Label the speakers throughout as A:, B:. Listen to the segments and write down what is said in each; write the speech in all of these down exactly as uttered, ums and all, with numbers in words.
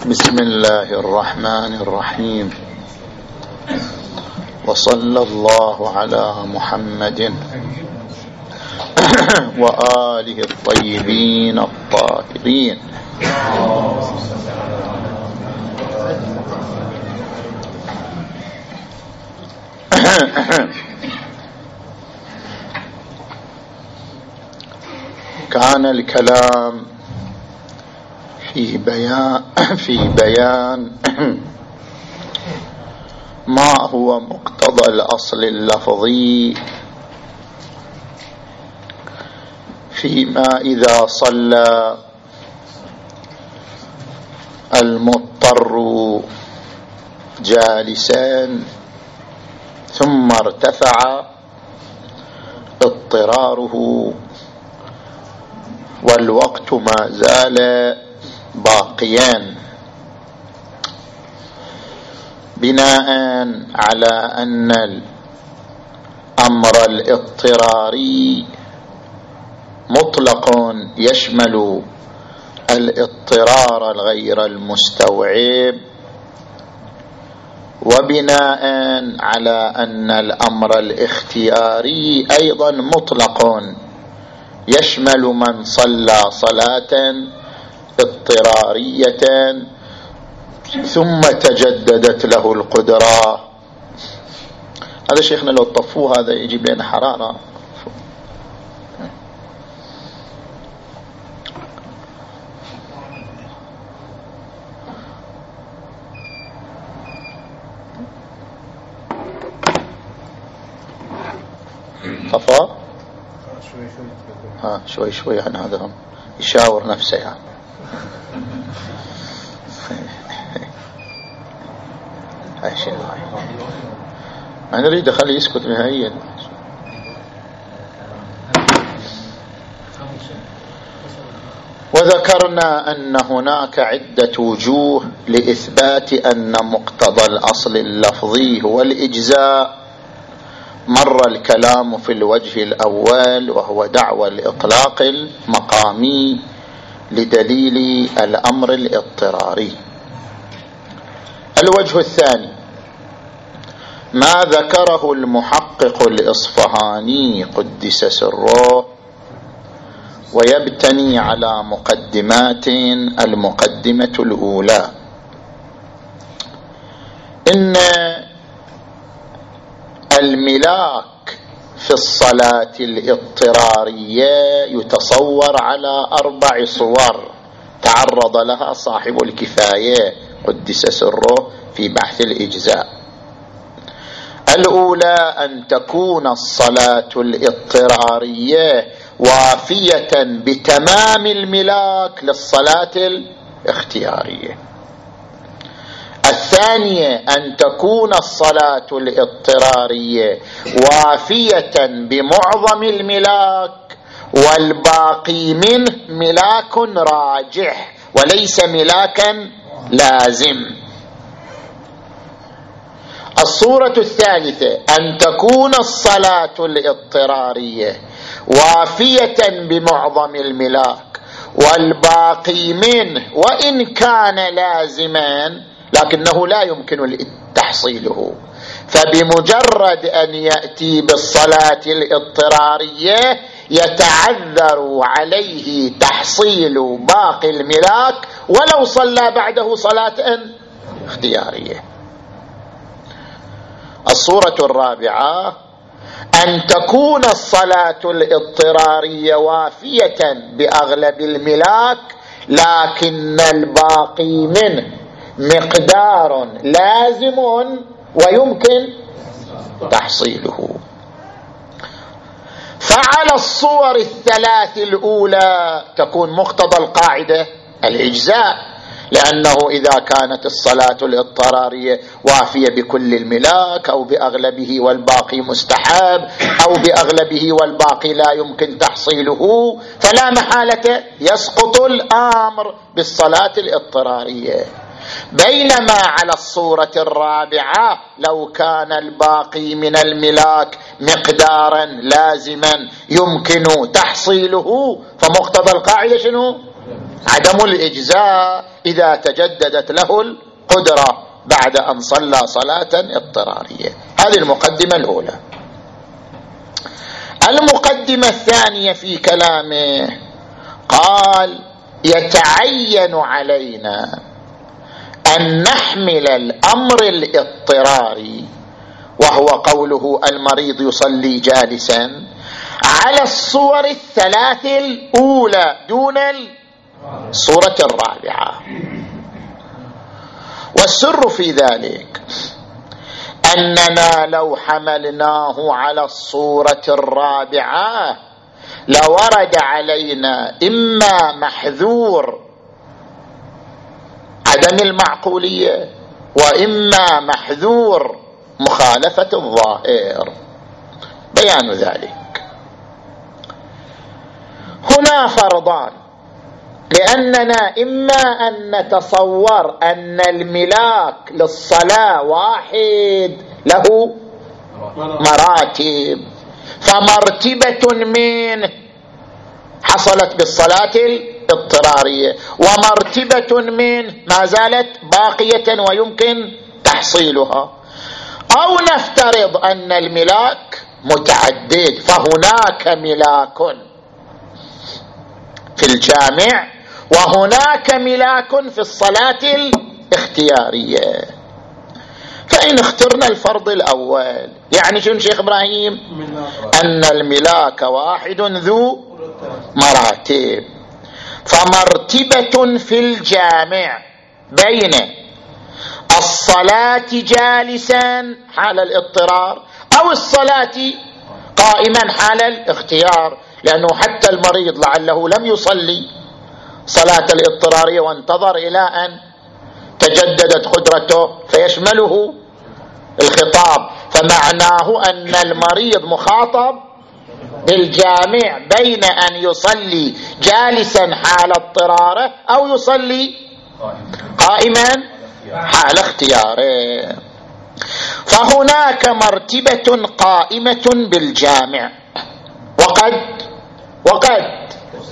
A: بسم الله الرحمن الرحيم، وصلى الله على محمد وآله الطيبين الطاهرين. كان الكلام في بيان في بيان ما هو مقتضى الأصل اللفظي فيما إذا صلى المضطر جالسا ثم ارتفع اضطراره والوقت ما زال باقيا، بناء على أن الأمر الاضطراري مطلق يشمل الاضطرار الغير المستوعب، وبناء على أن الأمر الاختياري أيضا مطلق يشمل من صلى صلاة اضطرارية ثم تجددت له القدرة. هذا شيخنا لو طفوه هذا يجيب لنا حرارة. طفى ها شوي شوي عن هذا هم يشاور نفسه يعني. هاي شيء هاي ما نريد أخليه يسكت نهائيا. وذكرنا أن هناك عدة وجوه لإثبات أن مقتضى الأصل اللفظي هو الإجزاء. مر الكلام في الوجه الأول وهو دعوى الإطلاق المقامي لدليل الأمر الاضطراري. الوجه الثاني ما ذكره المحقق الإصفهاني قدس سره، ويبتني على مقدمات. المقدمة الأولى إن الملاك في الصلاة الاضطرارية يتصور على أربع صور تعرض لها صاحب الكفاية قدس سره في بحث الإجزاء. الأولى أن تكون الصلاة الاضطرارية وافية بتمام الملاك للصلاة الاختيارية. الثانية أن تكون الصلاة الاضطرارية وافية بمعظم الملاك والباقي منه ملاك راجح وليس ملاكا لازم. الصورة الثالثة أن تكون الصلاة الاضطرارية وافية بمعظم الملاك والباقي منه وإن كان لازما لكنه لا يمكن تحصيله، فبمجرد أن يأتي بالصلاة الاضطرارية يتعذر عليه تحصيل باقي الملاك ولو صلى بعده صلاة اختيارية. الصورة الرابعة أن تكون الصلاة الاضطرارية وافية بأغلب الملاك لكن الباقي منه مقدار لازم ويمكن تحصيله. فعلى الصور الثلاث الأولى تكون مقتضى القاعدة الإجزاء، لأنه إذا كانت الصلاة الاضطرارية وافية بكل الملاك أو بأغلبه والباقي مستحب أو بأغلبه والباقي لا يمكن تحصيله فلا محالة يسقط الأمر بالصلاة الاضطرارية. بينما على الصورة الرابعة لو كان الباقي من الملاك مقدارا لازما يمكن تحصيله فمقتضى القاعدة شنو؟ عدم الإجزاء إذا تجددت له القدرة بعد أن صلى صلاة اضطرارية. هذه المقدمة الأولى. المقدمة الثانية في كلامه قال: يتعين علينا أن نحمل الأمر الاضطراري، وهو قوله المريض يصلي جالسا، على الصور الثلاث الأولى دون الصورة الرابعة. والسر في ذلك أننا لو حملناه على الصورة الرابعة لورد علينا إما محذور عدم المعقولية وإما محذور مخالفة الظاهر. بيان ذلك: هنا فرضان، لأننا إما أن نتصور أن الملاك للصلاة واحد له مراتب، فمرتبة من حصلت بالصلاة الاضطرارية ومرتبة من ما زالت باقية ويمكن تحصيلها، أو نفترض أن الملاك متعدد، فهناك ملاك في الجامع وهناك ملاك في الصلاة الاختيارية. فإن اخترنا الفرض الأول، يعني شنو شيخ إبراهيم؟ أن الملاك واحد ذو مراتب، فمرتبة في الجامع بين الصلاة جالسا حال الاضطرار أو الصلاة قائما حال الاختيار، لأنه حتى المريض لعله لم يصلي صلاة الاضطرارية وانتظر إلى أن تجددت قدرته فيشمله الخطاب، فمعناه أن المريض مخاطب بالجامع بين أن يصلي جالسا حال اضطراره أو يصلي قائما حال اختياره. فهناك مرتبة قائمة بالجامع وقد وقد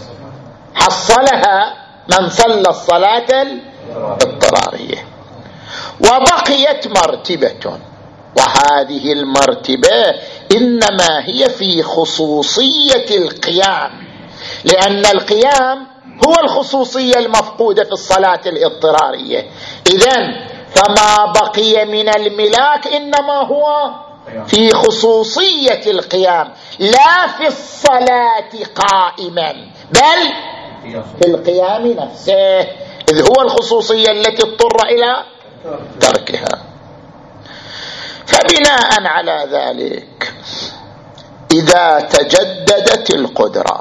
A: حصلها من صلى الصلاة الاضطرارية، وبقيت مرتبة، وهذه المرتبة إنما هي في خصوصية القيام، لأن القيام هو الخصوصية المفقودة في الصلاة الاضطرارية. إذن فما بقي من الملاك إنما هو في خصوصية القيام، لا في الصلاة قائما، بل في القيام نفسه، إذ هو الخصوصية التي اضطر إلى تركها. فبناء على ذلك إذا تجددت القدرة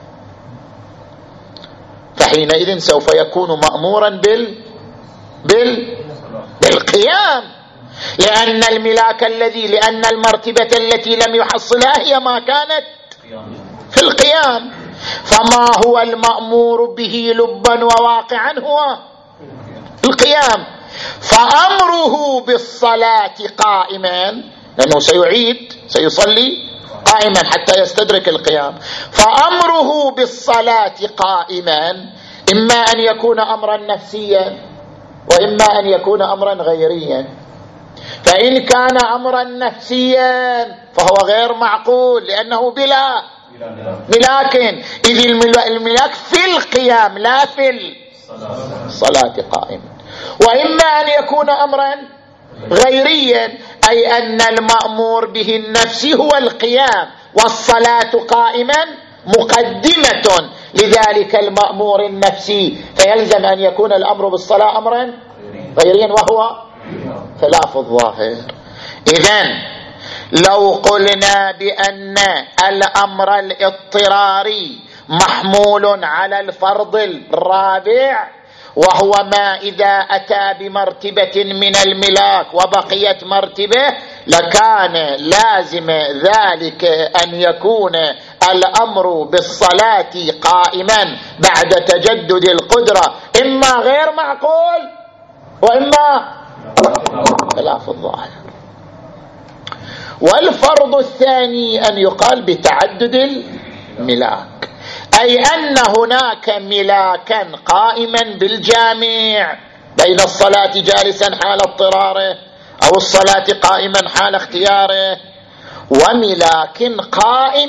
A: فحينئذ سوف يكون مأمورا بال بال بالقيام، لأن الملاك الذي لأن المرتبة التي لم يحصلها هي ما كانت في القيام، فما هو المأمور به لبا وواقعا هو القيام. فأمره بالصلاة قائما، لأنه سيعيد سيصلي قائما حتى يستدرك القيام، فأمره بالصلاة قائما إما أن يكون أمرا نفسيا وإما أن يكون أمرا غيريا. فإن كان أمرا نفسيا فهو غير معقول، لأنه بلا ملاك، إذ الملاك في القيام لا في الصلاة قائما. وإما أن يكون أمرا غيريا، أي أن المأمور به النفس هو القيام والصلاة قائما مقدمة لذلك المأمور النفسي، فيلزم أن يكون الأمر بالصلاة أمرا غيريا وهو خلاف الظاهر. إذن لو قلنا بأن الأمر الاضطراري محمول على الفرض الرابع، وهو ما إذا أتى بمرتبة من الملاك وبقيت مرتبة، لكان لازم ذلك أن يكون الأمر بالصلاة قائما بعد تجدد القدرة إما غير معقول وإما خلاف الظاهر. والفرض الثاني أن يقال بتعدد الملاك، أي أن هناك ملاكا قائما بالجامع بين الصلاة جالسا حال اضطراره أو الصلاة قائما حال اختياره، وملاك قائم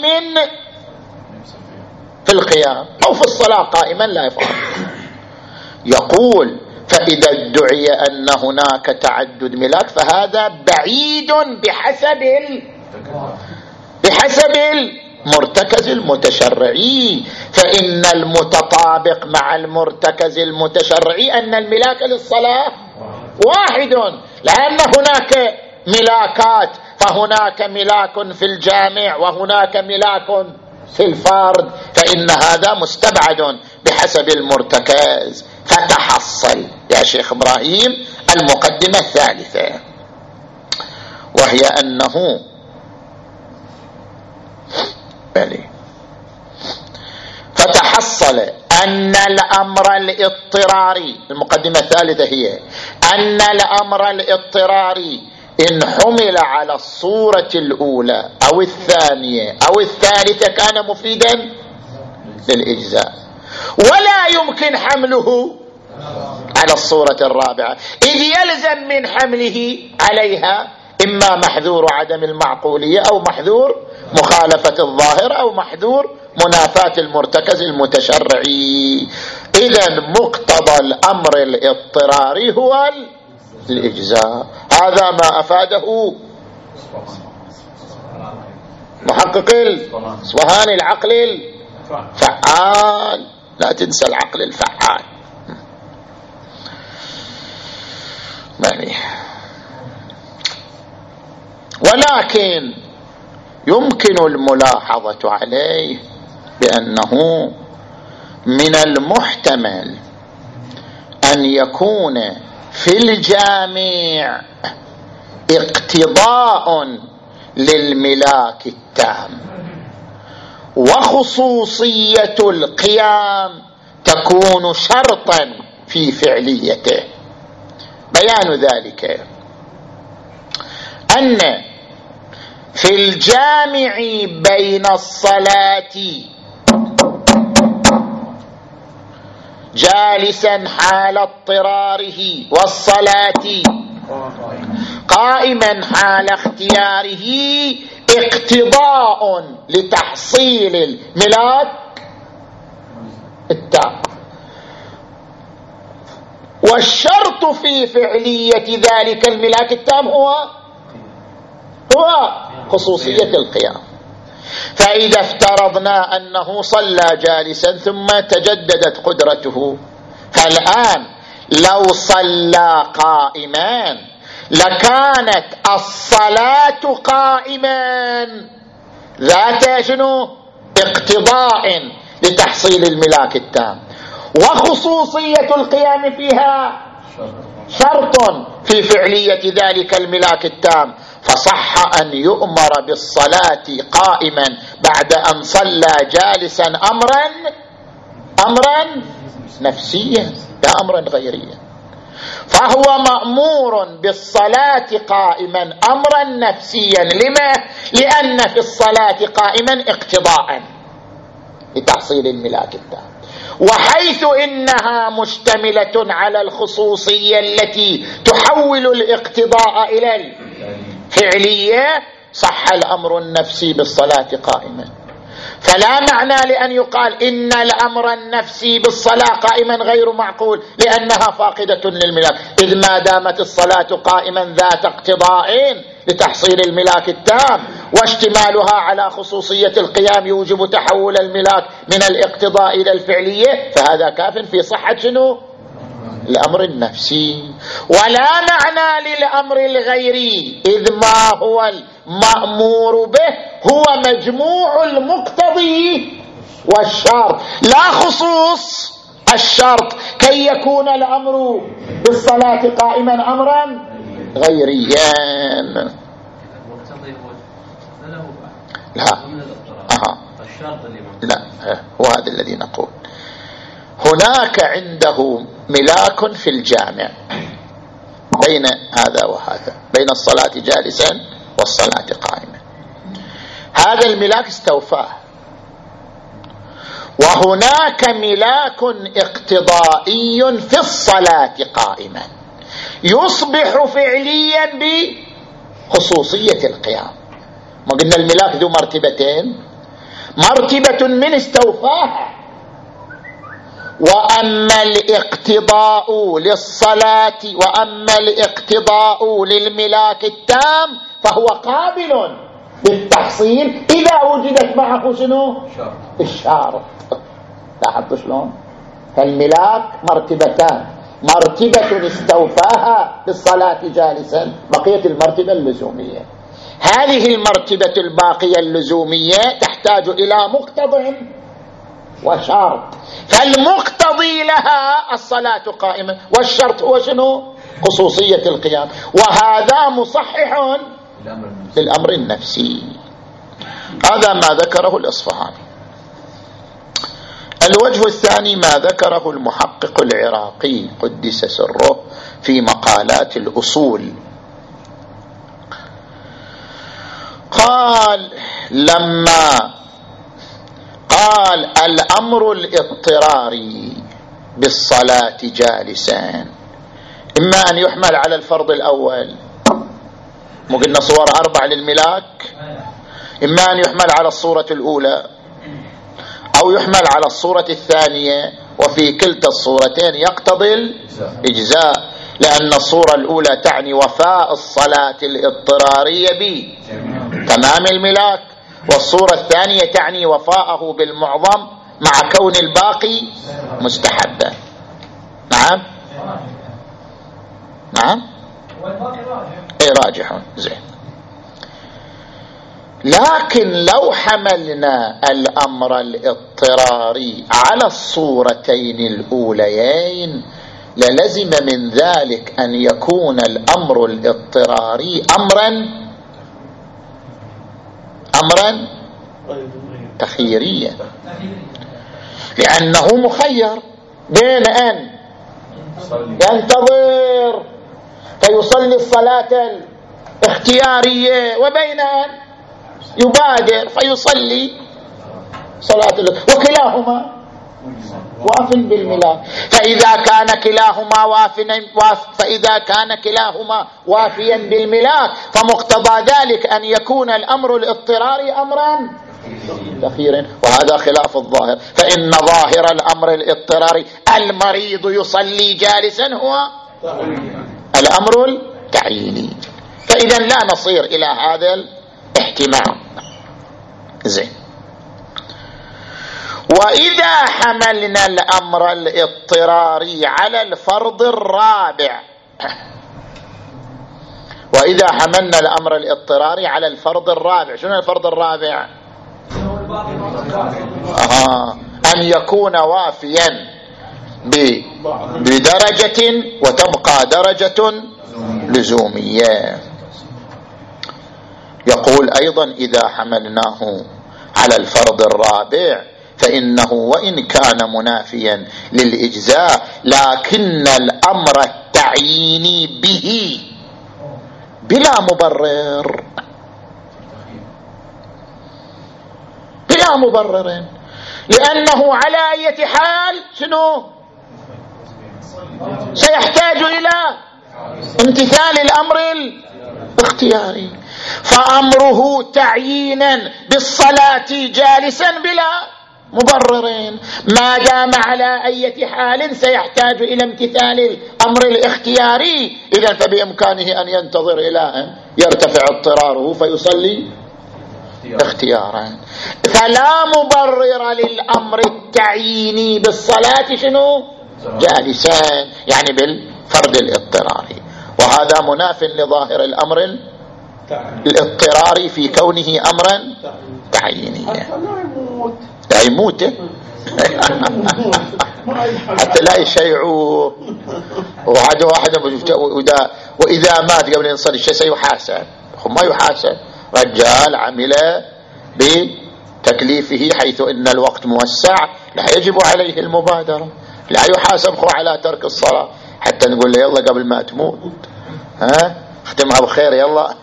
A: في القيام أو في الصلاة قائما لا يفعل. يقول فإذا ادعي أن هناك تعدد ملاك فهذا بعيد بحسب ال... بحسب المرتكز المتشرعي، فإن المتطابق مع المرتكز المتشرعي أن الملاك للصلاة واحد، لأن هناك ملاكات، فهناك ملاك في الجامع وهناك ملاك في الفرد، فإن هذا مستبعد بحسب المرتكز. فتحصل يا شيخ إبراهيم المقدمة الثالثة، وهي أنه بلي فتحصل أن الأمر الاضطراري، المقدمة الثالثة هي أن الأمر الاضطراري إن حمل على الصورة الأولى أو الثانية أو الثالثة كان مفيدا للإجزاء، ولا يمكن حمله على الصورة الرابعة، إذ يلزم من حمله عليها إما محذور عدم المعقولية أو محذور مخالفة الظاهر أو محذور منافاة المرتكز المتشرعي. إذن مقتضى الأمر الاضطراري هو الإجزاء. هذا ما أفاده محقق الإصفهاني العقل الفعال، لا تنسى العقل الفعال. يعني ولكن يمكن الملاحظة عليه بأنه من المحتمل أن يكون في الجامع اقتضاء للملاك التام، وخصوصية القيام تكون شرطا في فعليته. بيان ذلك أن في الجامع بين الصلاة جالسا حال اضطراره والصلاة قائما حال اختياره اقتضاء لتحصيل الملاك التام، والشرط في فعلية ذلك الملاك التام هو هو خصوصية القيام. فإذا افترضنا أنه صلى جالسا ثم تجددت قدرته، فالآن لو صلى قائما لكانت الصلاة قائما ذات شنو اقتضاء لتحصيل الملاك التام، وخصوصية القيام فيها شرط في فعلية ذلك الملاك التام، فصح أن يؤمر بالصلاة قائما بعد أن صلى جالسا أمرا أمرا نفسيا لا أمرا غيريا، فهو مأمور بالصلاة قائما أمرا نفسيا. لما؟ لأن في الصلاة قائما اقتضاء لتحصيل الملاك التام، وحيث إنها مشتملة على الخصوصية التي تحول الاقتضاء إلى الفعلية، صح الأمر النفسي بالصلاة قائما. فلا معنى لأن يقال إن الأمر النفسي بالصلاة قائما غير معقول لأنها فاقدة للملاك، إذ ما دامت الصلاة قائما ذات اقتضاء لتحصيل الملاك التام، واشتمالها على خصوصية القيام يوجب تحول الملاك من الاقتضاء إلى الفعلية، فهذا كاف في صحة شنو؟ الأمر النفسي. ولا معنى للأمر الغيري، إذ ما هو المأمور به هو مجموع المقتضي والشرط لا خصوص الشرط، كي يكون الأمر بالصلاة قائما أمرا غيريا. لا أها لا، هو هذا الذي نقول. هناك عنده ملاك في الجامع بين هذا وهذا، بين الصلاة جالسا والصلاة قائما، هذا الملاك استوفاه، وهناك ملاك اقتضائي في الصلاة قائما يصبح فعليا بخصوصية القيام. ما قلنا الملاك ذو مرتبتين، مرتبة من استوفاها، وأما الاقتضاء للصلاة وأما الاقتضاء للملاك التام فهو قابل بالتحصيل إذا وجدت معه شنو؟ الشارط. لاحظت شلون؟ فالملاك مرتبتان، مرتبة استوفاها بالصلاة جالسا، بقية المرتبة اللزومية. هذه المرتبة الباقية اللزومية تحتاج إلى مقتضى وشرط، فالمقتضي لها الصلاة قائمة، والشرط هو شنو؟ خصوصية القيام، وهذا مصحح للأمر النفسي. هذا ما ذكره الإصفهاني. الوجه الثاني ما ذكره المحقق العراقي قدس سره في مقالات الأصول. قال لما قال الأمر الاضطراري بالصلاة جالسا إما أن يحمل على الفرض الأول، مو قلنا صور أربع للملاك، إما أن يحمل على الصورة الأولى أو يحمل على الصورة الثانية، وفي كلتا الصورتين يقتضي الإجزاء، لأن الصورة الأولى تعني وفاء الصلاة الاضطرارية بتمام الملاك، والصورة الثانية تعني وفاءه بالمعظم مع كون الباقي مستحبا. نعم نعم اي راجح. زين، لكن لو حملنا الأمر الاضطراري على الصورتين الأوليين للزم من ذلك أن يكون الأمر الاضطراري أمرا أمرا تخييريا، لأنه مخير بين أن ينتظر فيصلي الصلاة الاختيارية وبين أن يبادر فيصلي صلاة ال... وكلاهما واف بالملاك. فإذا كان كلاهما وافيا واف... فإذا كان كلاهما وافيا بالملاك فمقتضى ذلك أن يكون الأمر الاضطراري أمرا تخييرا، وهذا خلاف الظاهر، فإن ظاهر الأمر الاضطراري المريض يصلي جالسا هو الأمر التعييني، فإذا لا نصير إلى هذا الاحتمال. زين، وإذا حملنا الأمر الاضطراري على الفرض الرابع، وإذا حملنا الأمر الاضطراري على الفرض الرابع، شنو الفرض الرابع؟ آه. أن يكون وافيا بدرجة وتبقى درجة لزومية. يقول أيضا إذا حملناه على الفرض الرابع فإنه وإن كان منافيا للإجزاء لكن الأمر التعييني به بلا مبرر، بلا مبرر، لأنه على أي حال شنو سيحتاج إلى امتثال الأمر الاختياري، فأمره تعيينا بالصلاة جالسا بلا مبررين ما دام على أي حال سيحتاج إلى امتثال الأمر الاختياري، إذن فبإمكانه أن ينتظر إلى أن يرتفع اضطراره فيصلي اختيارا. فلا مبرر للأمر التعييني بالصلاة شنو جالسا، يعني بالفرض الاضطراري، وهذا مناف لظاهر الأمر الاضطراري في كونه أمرا تعيينيا. لا يموت حتى لا يشيعوه، وعد واحد وإذا مات قبل أن يصلي الشيء سيحاسب، ما يحاسب، رجال عمل بتكليفه حيث إن الوقت موسع لا يجب عليه المبادرة، لا يحاسب خو على ترك الصلاة حتى نقول له يلا قبل ما تموت ها اختمها بخير يلا.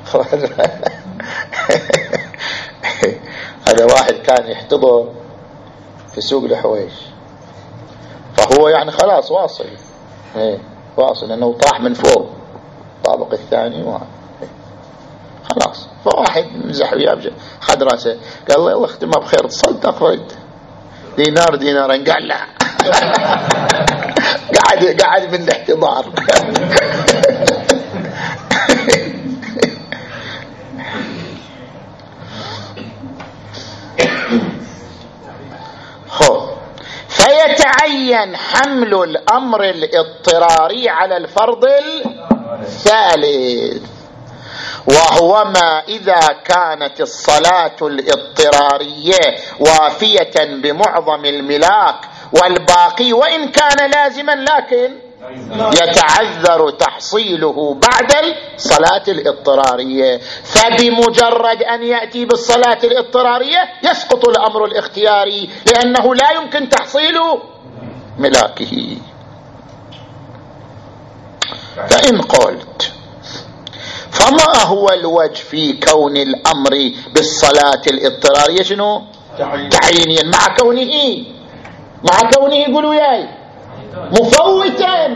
A: هذا واحد كان يحتضر في سوق الحويش، فهو يعني خلاص واصل، ايه واصل لأنه طاح من فوق الطابق الثاني وهذا خلاص. فواحد مزح وياه خد راسه قال الله يلا اختمها بخير، تصدق رد دينار دينارين، قال لا قاعد قاعد من الاحتضار خب. فيتعين حمل الأمر الاضطراري على الفرض الثالث، وهو ما إذا كانت الصلاة الاضطرارية وافية بمعظم الملاك والباقي وإن كان لازما لكن يتعذر تحصيله بعد الصلاة الاضطرارية، فبمجرد أن يأتي بالصلاة الاضطرارية يسقط الأمر الاختياري لأنه لا يمكن تحصيل ملاكه. فإن قلت فما هو الوجه في كون الأمر بالصلاة الاضطرارية شنو؟ تعيينيا مع كونه مع كونه يقولوا ياي مفوتا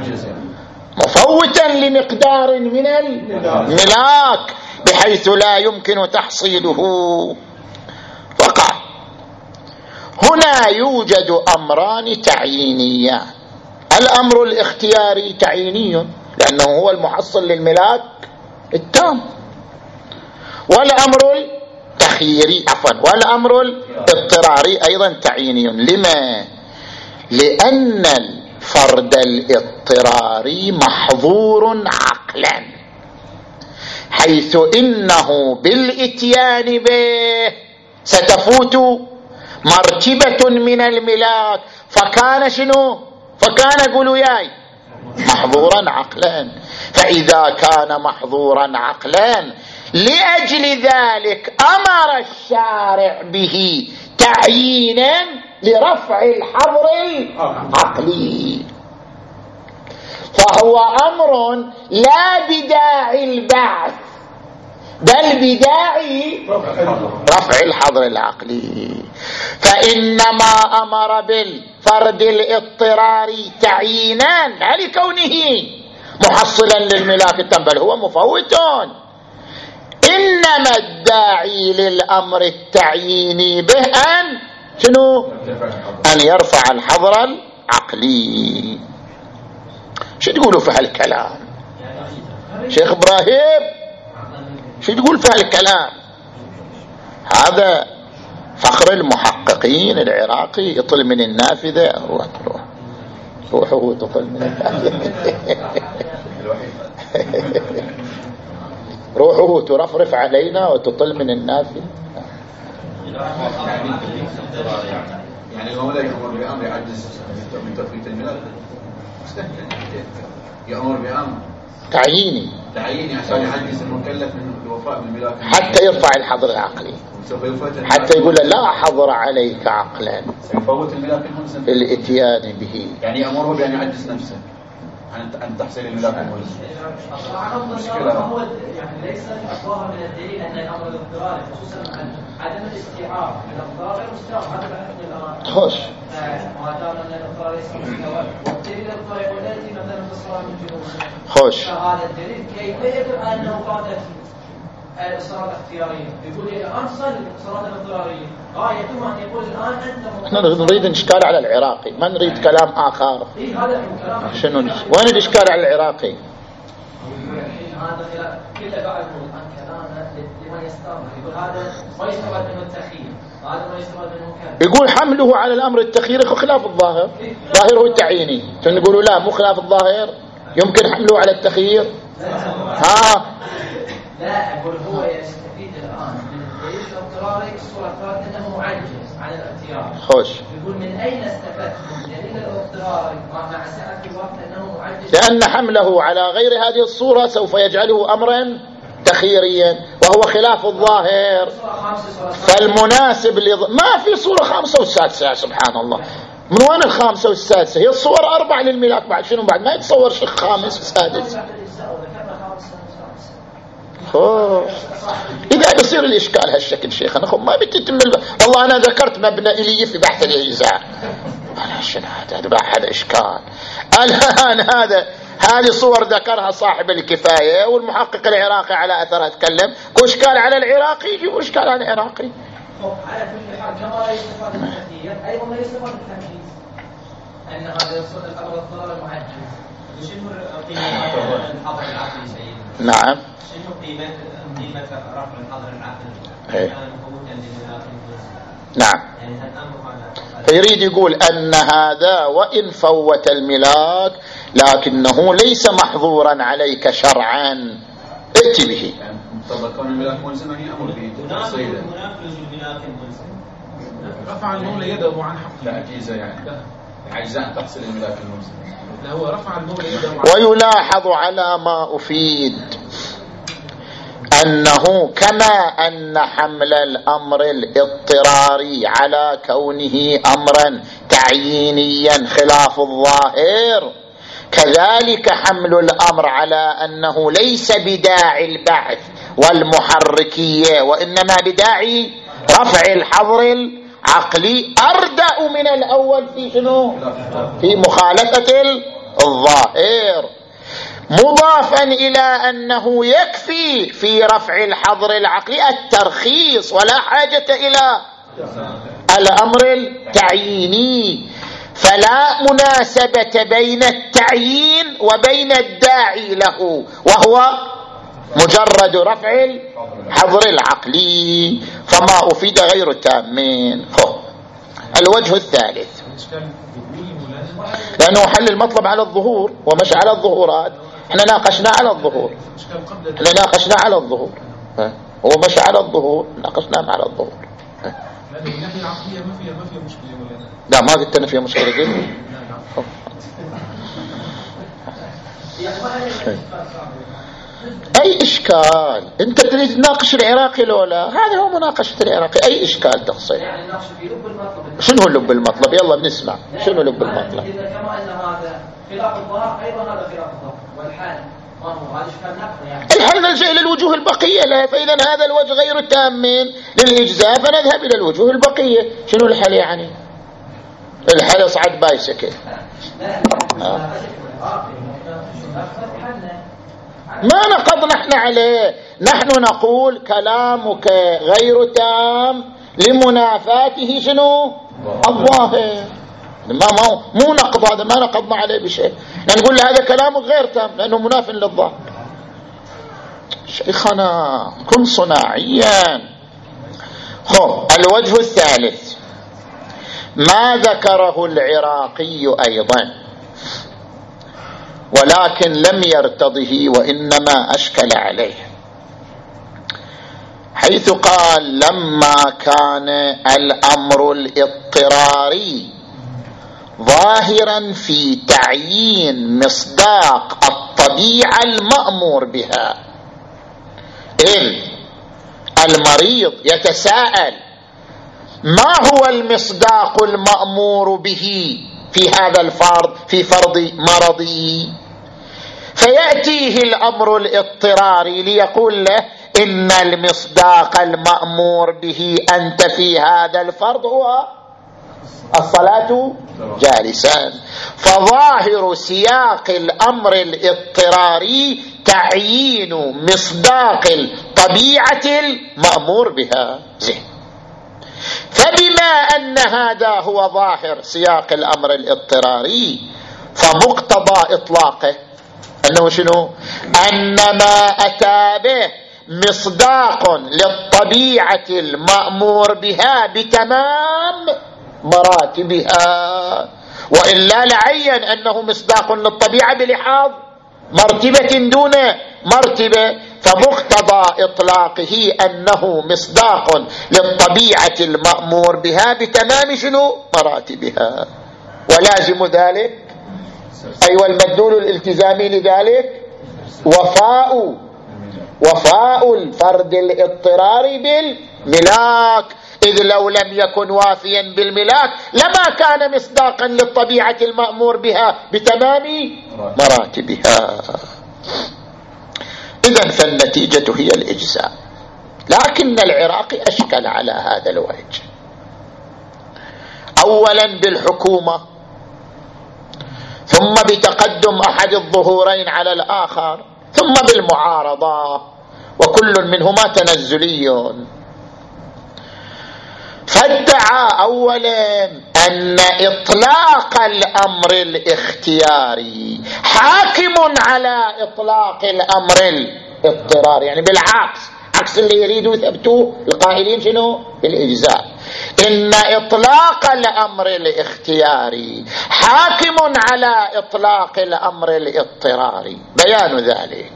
A: مفوتا لمقدار من الملاك بحيث لا يمكن تحصيله. فقط هنا يوجد أمران تعيينيان، الأمر الاختياري تعييني لأنه هو المحصل للملاك التام، والأمر التخييري عفوا والأمر الاضطراري أيضا تعييني. لما؟ لأن الفرد الاضطراري محظور عقلا، حيث إنه بالإتيان به ستفوت مرتبة من الملاك، فكان شنو؟ فكان قولوا ياي محظورا عقلا. فإذا كان محظورا عقلا لأجل ذلك أمر الشارع به تعيينا لرفع الحظر العقلي، فهو أمر لا بداعي البعث بل بداعي رفع الحظر العقلي. فإنما أمر بالفرد الاضطراري تعيينا لا لكونه محصلا للملاك التام بل هو مفوت، إنما الداعي للأمر التعييني به أن شنو؟ أن يرفع الحظر العقلي. شو تقولوا في هالكلام شيخ إبراهيم؟ شو تقول في هالكلام؟ هذا فخر المحققين العراقي يطل من النافذة. روح روح روحه تطل من النافذة روحه ترفرف علينا وتطل من النافذة.
B: يعني هو لا يأمر بأمر يعجز من تفويت الملاك، يأمر بأمر
A: تعييني
B: تعييني عشان يعجز المكلف من الوفاء بالملاك
A: حتى يرفع الحظر العقلي، حتى يقول لا حظر عليك عقلا
B: سيفوت الملاك
A: الاتيان به،
B: يعني يأمره بأن يعجز نفسه عن تحصيل الملاك الملزم.
C: مشكلة هو يعني ليس الظاهر من الدليل أن الأمر الاضطراري خصوصا عن عدم الاستيعاب الاضطرار غير مستوعب، هذا بحث الأمر
A: خوش
C: ما دام أن الاضطرار ليس مستوعب والدليل الاضطراري يقول الذي مثلا في الصلاة من جنوب
A: خوش
C: فهذا الدليل كيف يدل على أنه فاتت الصلاة الاختيارية؟ يقول الآن صل الصلاة الاضطرارية غايتها أن يقول الآن أنت
A: احنا نريد نشكال على العراقي، ما نريد كلام آخر.
C: إيه هذا الكلام
A: شنو وين الإشكال على العراقي؟
C: هذا كله بعد عن كلامه لمن يستمر يقول هذا ما يستفاد منه التخيير، هذا ما يستفاد منه كذا.
A: يقول حمله على الأمر التخييري خلاف الظاهر، ظاهره التعييني. تقولوا لا مو خلاف الظاهر، يمكن حمله على التخيير. ها
C: لا أقول هو يستفيد الآن من الدليل الاضطراري الصورة الثالثة أنه معجز عن الاختيار.
A: خوش
C: يقول من أين استفدت من دليل الاضطراري مع سعة الوقت أنه معجز؟
A: لأن حمله على غير هذه الصورة سوف يجعله أمرا تخييريا وهو خلاف الظاهر. فالمناسب لض... ما في صورة خامسة والسادسة يا سبحان الله. من وين الخامسة والسادسة؟ هي الصور أربع للملاك، بعد شنو بعد ما يتصور شيء خامس وسادس. أوه. إذا بصير الإشكال هالشكل شيخنا خب ما بتتم الب... والله أنا ذكرت مبنى إلي في بحث الإجزاء أنا شنو هذا هذا هذا إشكال الآن هذا هذه صور ذكرها صاحب الكفاية والمحقق العراقي على أثرها تكلم وإشكال على العراقي يجيب إشكال على العراقي.
C: على كل حال كما لا يستفاد من التحديد أيضا لا يستفاد من التمييز أن هذا يصل الأمر الضرر المعجز. شنو قيمة الحظر العقلي سيدنا؟
A: نعم.
C: شنو قيمة قيمة رفع الحظر العقلي؟
A: إيه. نعم. فيريد يقول أن هذا وإن فوت الملاك لكنه ليس محظورا عليك شرعا ائت به.
B: طبعا كون الملاك ملزما يأمر به تفصيلا.
D: رفع المولى يده عن حق
B: لا أجيزة يعني أجزاء تحصل الملاك الملزم.
D: لا هو رفع المولى يده عن.
A: ويلاحظ على ما أفيد أنه كما أن حمل الأمر الاضطراري على كونه أمرا تعيينيا خلاف الظاهر كذلك حمل الأمر على أنه ليس بداعي البعث والمحركية وإنما بداعي رفع الحظر العقلي أردأ من الأول في شنو؟ في مخالفة الظاهر مضافا إلى أنه يكفي في رفع الحظر العقلي الترخيص ولا حاجة إلى الأمر التعييني فلا مناسبة بين التعيين وبين الداعي له وهو مجرد رفع الحظر العقلي فما أفيد غير تامين. الوجه الثالث لأنه حل المطلب على الظهور ومش على الظهورات احنا ناقشنا على الظهور احنا ناقشنا على الظهور هو مش على الظهور ناقشنا على الظهور لا ما قلت أنا فيها مشكلة قلت أي إشكال أنت تريد تناقش العراقي لولا هذا هو مناقشة العراقي أي إشكال تقصد شنو لب المطلب يلا بنسمع شنو لب المطلب
C: إذا كما أن هذا خلاف الظاهر أيضا هذا خلاف الظاهر والحال ما هو هذا إشكال نقل يعني
A: الحل نلجأ إلى الوجوه البقية لا فإذا هذا الوجه غير التامين للإجزاء فنذهب إلى الوجوه البقية شنو الحل يعني الحل صعد بايسكل ما نقض نحن عليه نحن نقول كلامك غير تام لمنافاته شنو الظاهر ما ما مو نقض هذا ما نقضنا عليه بشيء نقول له هذا كلامك غير تام لأنه مناف للظاهر. شيخنا كن صناعيا. خب الوجه الثالث ما ذكره العراقي أيضا ولكن لم يرتضه وإنما أشكل عليه حيث قال لما كان الأمر الاضطراري ظاهرا في تعيين مصداق الطبيعة المأمور بها إذ المريض يتساءل ما هو المصداق المأمور به في هذا الفرض في فرض مرضي فيأتيه الأمر الاضطراري ليقول له إن المصداق المأمور به أنت في هذا الفرض هو الصلاة جالسا فظاهر سياق الأمر الاضطراري تعيين مصداق الطبيعة المأمور بها زين فبما أن هذا هو ظاهر سياق الأمر الاضطراري فمقتضى إطلاقه أنه شنو أن ما أتى به مصداق للطبيعة المأمور بها بتمام مراتبها وإلا لعين أنه مصداق للطبيعة بلحاظ مرتبة دون مرتبة فمقتضى إطلاقه أنه مصداق للطبيعة المأمور بها بتمام شنو مراتبها ولازم ذلك أي أيوة والمدلول الالتزامي لذلك وفاء وفاء الفرد الاضطراري بالملاك إذ لو لم يكن وافيا بالملاك لما كان مصداقا للطبيعة المأمور بها بتمام مراتبها. إذن فالنتيجة هي الإجزاء. لكن العراقي أشكل على هذا الوجه، أولا بالحكومة، ثم بتقدم أحد الظهورين على الآخر، ثم بالمعارضة، وكل منهما تنزلي. فادعى أولا أن إطلاق الأمر الاختياري حاكم على إطلاق الأمر الاضطراري، يعني بالعكس، عكس اللي يريدوا يثبتوه القائلين شنو؟ بالإجزاء. إن إطلاق الأمر الاختياري حاكم على إطلاق الأمر الاضطراري. بيان ذلك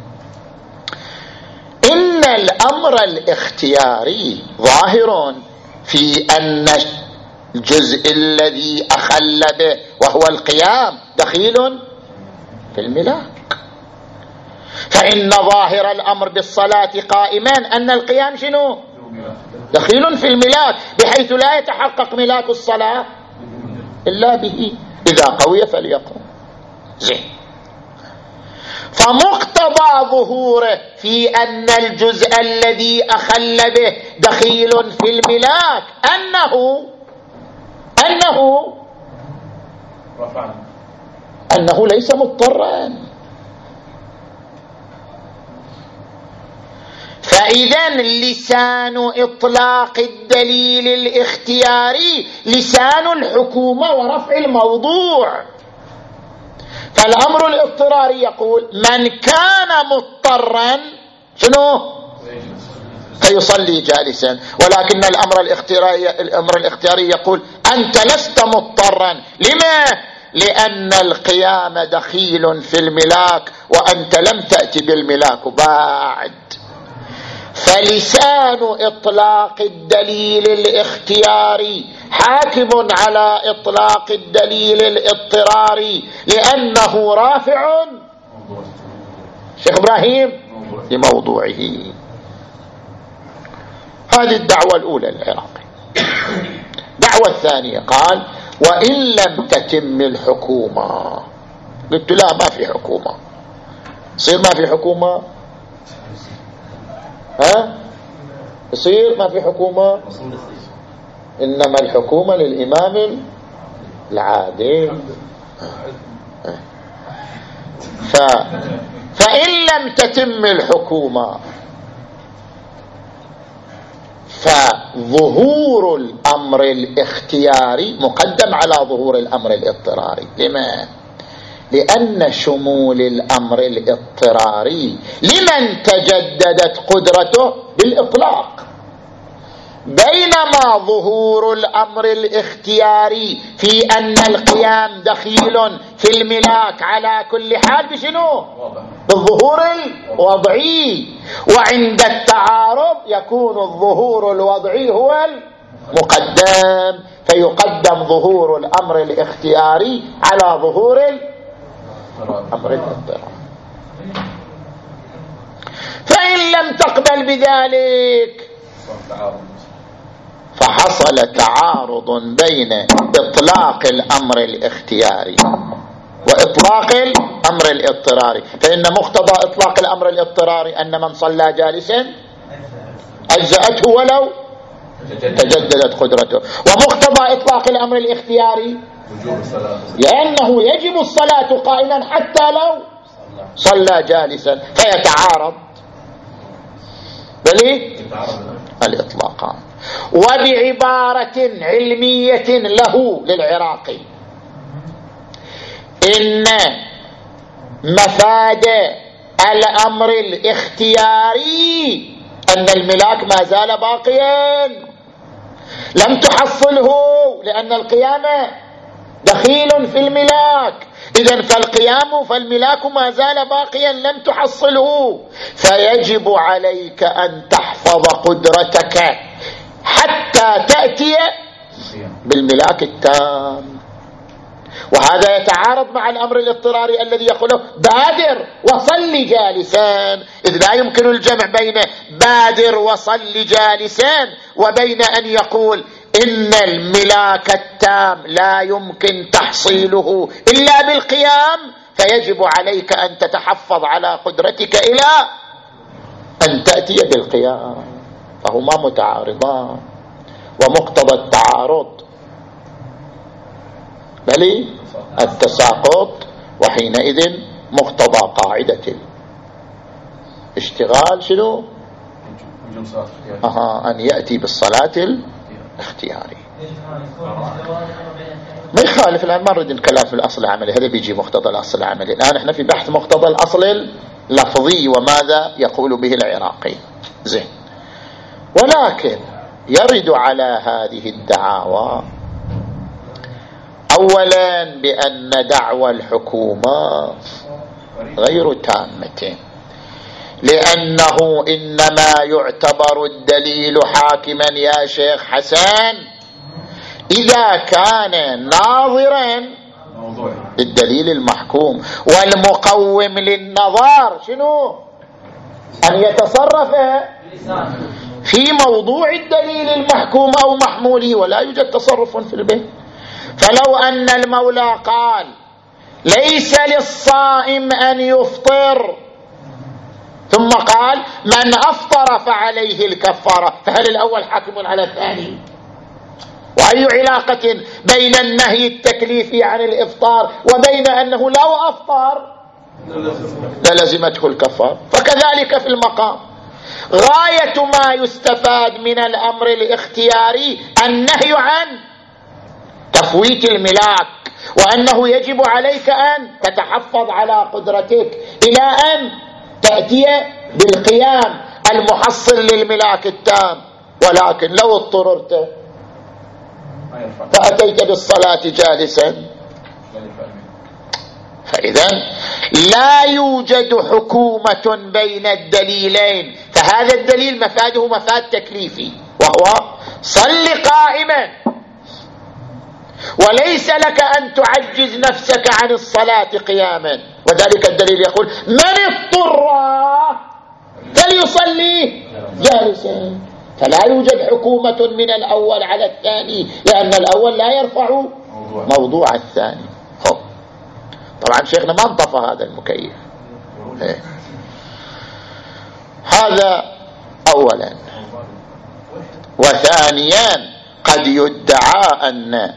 A: إن الأمر الاختياري ظاهر في أن الجزء الذي أخل به وهو القيام دخيل في الملاك، فإن ظاهر الأمر بالصلاة قائما أن القيام شنو؟ دخيل في الملاك، بحيث لا يتحقق ملاك الصلاة إلا به، إذا قوي فليقم. زين. فمقتضى ظهوره في أن الجزء الذي أخل به دخيل في الملاك أنه أنه أنه ليس مضطرا. فإذا لسان إطلاق الدليل الاختياري لسان الحكومة ورفع الموضوع. فالأمر الاضطراري يقول من كان مضطرا شنو؟ فيصلي جالسا، ولكن الأمر الاختياري الأمر الاختياري يقول أنت لست مضطرا. لما؟ لأن القيام دخيل في الملاك وأنت لم تأتي بالملاك بعد. فلسان إطلاق الدليل الاختياري حاكم على إطلاق الدليل الاضطراري لأنه رافع شيخ إبراهيم لموضوعه. هذه الدعوة الأولى العراقي. الدعوة الثانية قال وإن لم تتم الحكومة. قلت لا، ما في حكومة، يصير ما في حكومة؟ ها؟ يصير ما في حكومة؟ إنما الحكومة للإمام العادل. ف... فإن لم تتم الحكومة فظهور الأمر الاختياري مقدم على ظهور الأمر الاضطراري. لما؟ لأن شمول الأمر الاضطراري لمن تجددت قدرته بالإطلاق، بينما ظهور الأمر الاختياري في أن القيام دخيل في الملاك على كل حال بشنو؟ بالظهور الوضعي. وعند التعارض يكون الظهور الوضعي هو المقدم، فيقدم ظهور الأمر الاختياري على ظهور الأمر الاضطراري. فإن لم تقبل بذلك فحصل تعارض بين إطلاق الأمر الاختياري وإطلاق الأمر الاضطراري. فإن مقتضى إطلاق الأمر الاضطراري أن من صلى جالسا أجزأته ولو تجددت قدرته، ومقتضى إطلاق الأمر الاختياري لأنه يجب الصلاة قائما حتى لو صلى جالسا، فيتعارض بل الإطلاقان. وبعبارة علمية له للعراقي إن مفاد الأمر الاختياري أن الملاك ما زال باقيا، لم تحصله لأن القيام دخيل في الملاك. إذن فالقيام فالملاك ما زال باقيا لم تحصله، فيجب عليك أن تحفظ قدرتك حتى تأتي بالملاك التام. وهذا يتعارض مع الأمر الاضطراري الذي يقوله بادر وصل جالسا، إذ لا يمكن الجمع بين بادر وصل جالسا وبين أن يقول إن الملاك التام لا يمكن تحصيله إلا بالقيام، فيجب عليك أن تتحفظ على قدرتك إلى أن تأتي بالقيام، فهما متعارضان، ومقتضى التعارض بل التساقط، وحينئذ مقتضى قاعدة الاشتغال شنو؟ أها أن يأتي بالصلاة الاختياري. ما يخالف، الآن ما نريد نتكلم في الأصل العملي، هذا بيجي مقتضى الأصل العملي. الآن احنا في بحث مقتضى الأصل اللفظي وماذا يقول به العراقي. زين، ولكن يرد على هذه الدعاوى أولا بأن دعوى الحكومة غير تامة، لأنه إنما يعتبر الدليل حاكما يا شيخ حسن إذا كان ناظرا للدليل المحكوم، والمقوم للنظر شنو؟ أن يتصرف في موضوع الدليل المحكوم أو محموله، ولا يوجد تصرف في البيت. فلو أن المولى قال ليس للصائم أن يفطر، ثم قال من أفطر فعليه الكفارة، فهل الأول حاكم على الثاني؟ وأي علاقة بين النهي التكليفي عن الإفطار وبين أنه لو أفطر للزمته الكفارة؟ فكذلك في المقام، غاية ما يستفاد من الأمر الاختياري النهي عن تفويت الملاك، وأنه يجب عليك أن تتحفظ على قدرتك إلى أن تأتي بالقيام المحصل للملاك التام. ولكن لو اضطررت فأتيت بالصلاة جالسا، فإذا لا يوجد حكومة بين الدليلين، فهذا الدليل مفاده مفاد تكليفي وهو صل قائما، وليس لك أن تعجز نفسك عن الصلاة قياما، وذلك الدليل يقول من اضطر فليصلي جالسا. فلا يوجد حكومة من الأول على الثاني، لأن الأول لا يرفع موضوع الثاني. هو. طبعا شيخنا ما انطفى هذا المكيف. هذا أولا. وثانيا قد يدعى أن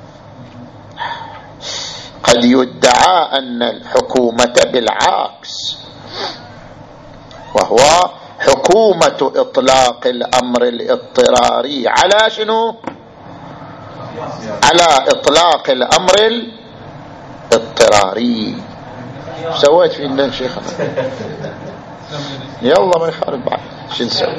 A: قد يدعى أن الحكومة بالعكس، وهو حكومة إطلاق الأمر الاضطراري على شنو؟ على إطلاق الأمر الاضطراري. سويت في عندنا شيخنا يلا ما يخالف بعد شو نسوي؟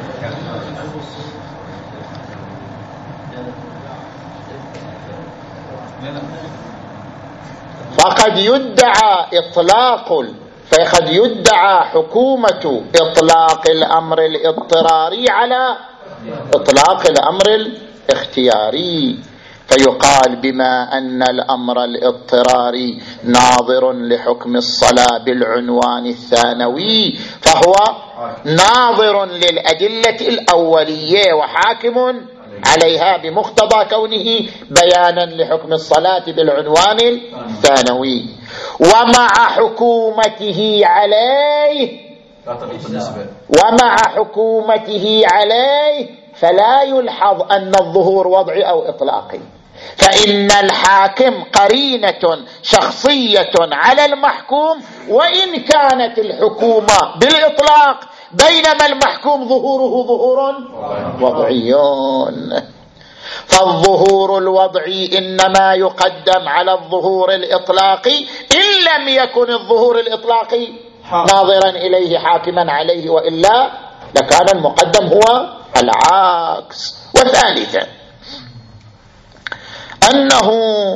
A: فقد يدعى إطلاق فقد يدعى حكومة إطلاق الأمر الاضطراري على إطلاق الأمر الاختياري، فيقال بما أن الأمر الاضطراري ناظر لحكم الصلاة بالعنوان الثانوي فهو ناظر للأدلة الأولية وحاكم عليها بمقتضى كونه بيانا لحكم الصلاة بالعنوان الثانوي، ومع حكومته عليه ومع حكومته عليه فلا يلحظ أن الظهور وضعي أو إطلاقي، فإن الحاكم قرينة شخصية على المحكوم، وإن كانت الحكومة بالإطلاق، بينما المحكوم ظهوره ظهور وضعي. فالظهور الوضعي إنما يقدم على الظهور الإطلاقي إن لم يكن الظهور الإطلاقي ناظرا إليه حاكما عليه، وإلا لكان المقدم هو العكس. وثالثا أنه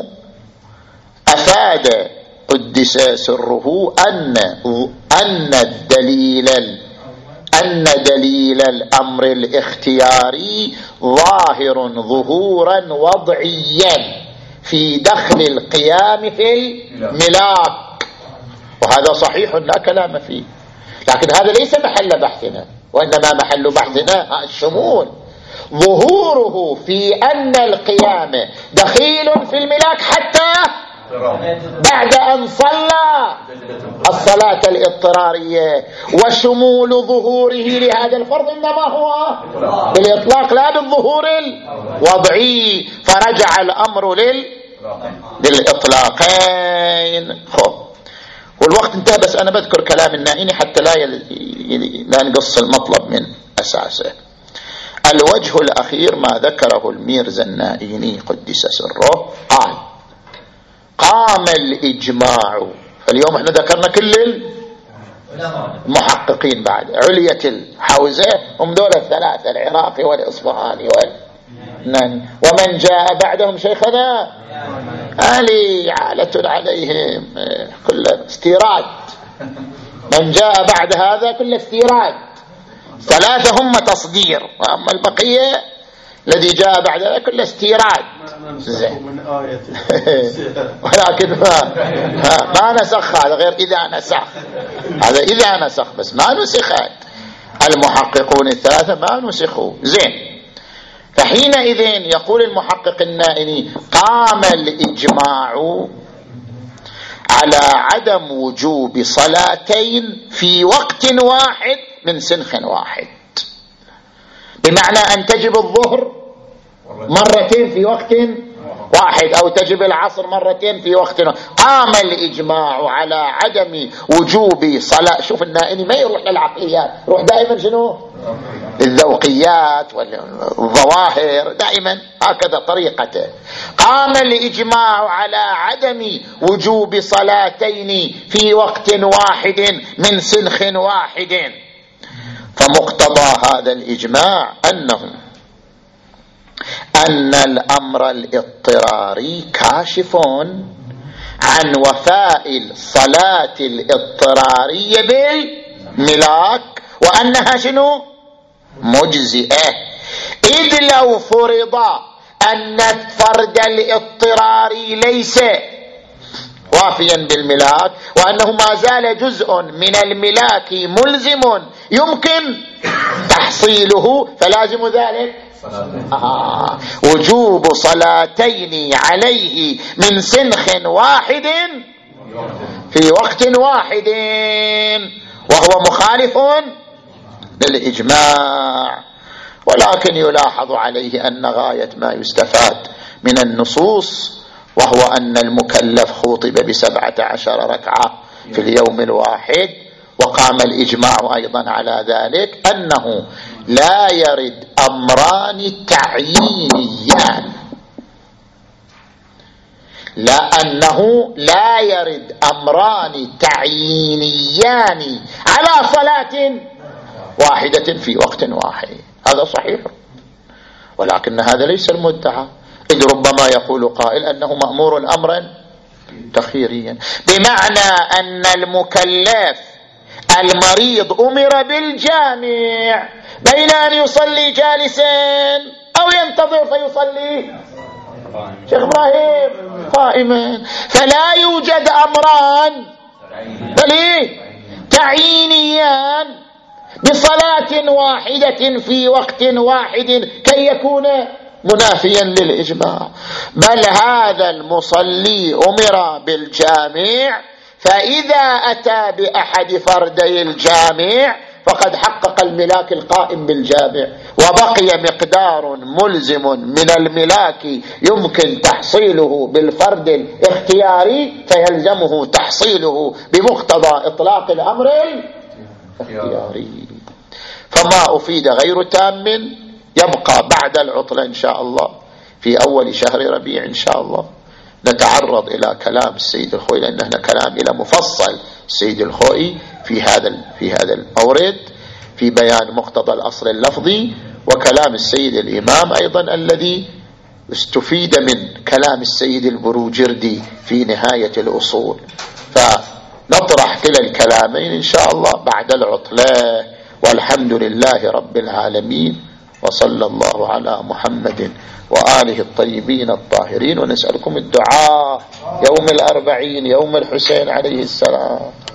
A: أفاد قدس سره أن أن الدليل أن دليل الأمر الاختياري ظاهر ظهورا وضعيا في دخل القيام في الملاك، وهذا صحيح لا كلام فيه، لكن هذا ليس محل بحثنا، وإنما محل بحثنا الشمول، ظهوره في أن القيام دخيل في الملاك حتى بعد أن صلى الصلاة الاضطرارية وشمول ظهوره لهذا الفرض إنما هو بالإطلاق لا بالظهور الوضعي، فرجع الأمر لل... للإطلاقين. خب والوقت انتهى، بس أنا بذكر كلام النائني حتى لا, يل... لا نقص المطلب من أساسه. الوجه الأخير ما ذكره الميرزا النائني قدس سره، قال قام الإجماع. فاليوم احنا ذكرنا كل المحققين بعد علية الحوزة هم دول الثلاثة، العراقي والإصفهاني والناني، ومن جاء بعدهم شيخنا علي عالة عليهم كل استيراد، من جاء بعد هذا كل استيراد، ثلاثة هم تصدير، وأما البقية الذي جاء بعد ذلك كل استيراد. ولكن ما, ما نسخ هذا غير إذا نسخ، هذا إذا نسخ، بس ما نسخت. المحققون الثلاثة ما نسخوا. زين، فحينئذ يقول المحقق النائني قام الإجماع على عدم وجوب صلاتين في وقت واحد من سنخ واحد، بمعنى أن تجب الظهر مرتين في وقت واحد أو تجب العصر مرتين في وقت واحد. قام الإجماع على عدم وجوب صلاة. شوف النائني ما يروح للعقليات، يروح دائما شنو؟ الذوقيات والظواهر، دائما هكذا طريقته. قام الإجماع على عدم وجوب صلاتين في وقت واحد من سنخ واحد، فمقتضى هذا الإجماع أنه أن الأمر الاضطراري كاشف عن وفاء الصلاة الاضطرارية بالملاك، وأنها شنو؟ مجزئة. إذ لو فرض أن الفرد الاضطراري ليس وافيا بالملاك، وأنه ما زال جزء من الملاك ملزم يمكن تحصيله، فلازم ذلك آه. وجوب صلاتين عليه من سنخ واحد في وقت واحد، وهو مخالف للإجماع. ولكن يلاحظ عليه أن غاية ما يستفاد من النصوص وهو أن المكلف خوطب بسبعة عشر ركعة في اليوم الواحد، وقام الإجماع أيضا على ذلك، أنه لا يرد أمران تعيينيان، لأنه لا يرد أمران تعيينيان على صلاة واحدة في وقت واحد. هذا صحيح، ولكن هذا ليس المدعى، إذ ربما يقول قائل أنه مأمور أمرا تخييريا، بمعنى أن المكلف المريض أمر بالجامع بين أن يصلي جالسا أو ينتظر فيصلي شيخ إبراهيم قائما، فلا يوجد أمران بل تعيينيان بصلاة واحدة في وقت واحد كي يكون منافيا للإجماع، بل هذا المصلي أمر بالجامع، فإذا أتى بأحد فردي الجامع فقد حقق الملاك القائم بالجامع، وبقي مقدار ملزم من الملاك يمكن تحصيله بالفرد الاختياري، فيلزمه تحصيله بمقتضى إطلاق الأمر الاختياري. فما أفيد غير تام يبقى بعد العطلة إن شاء الله في أول شهر ربيع إن شاء الله نتعرض إلى كلام السيد الخوئي، لأن هنا كلام إلى مفصل السيد الخوئي في هذا في هذا المورد في بيان مقتضى الأصل اللفظي، وكلام السيد الإمام أيضا الذي استفيد من كلام السيد البروجردي في نهاية الأصول. فنطرح كلا الكلامين إن شاء الله بعد العطلة، والحمد لله رب العالمين، وصلى الله على محمد وآله الطيبين الطاهرين. ونسألكم الدعاء يوم الأربعين، يوم الحسين عليه السلام.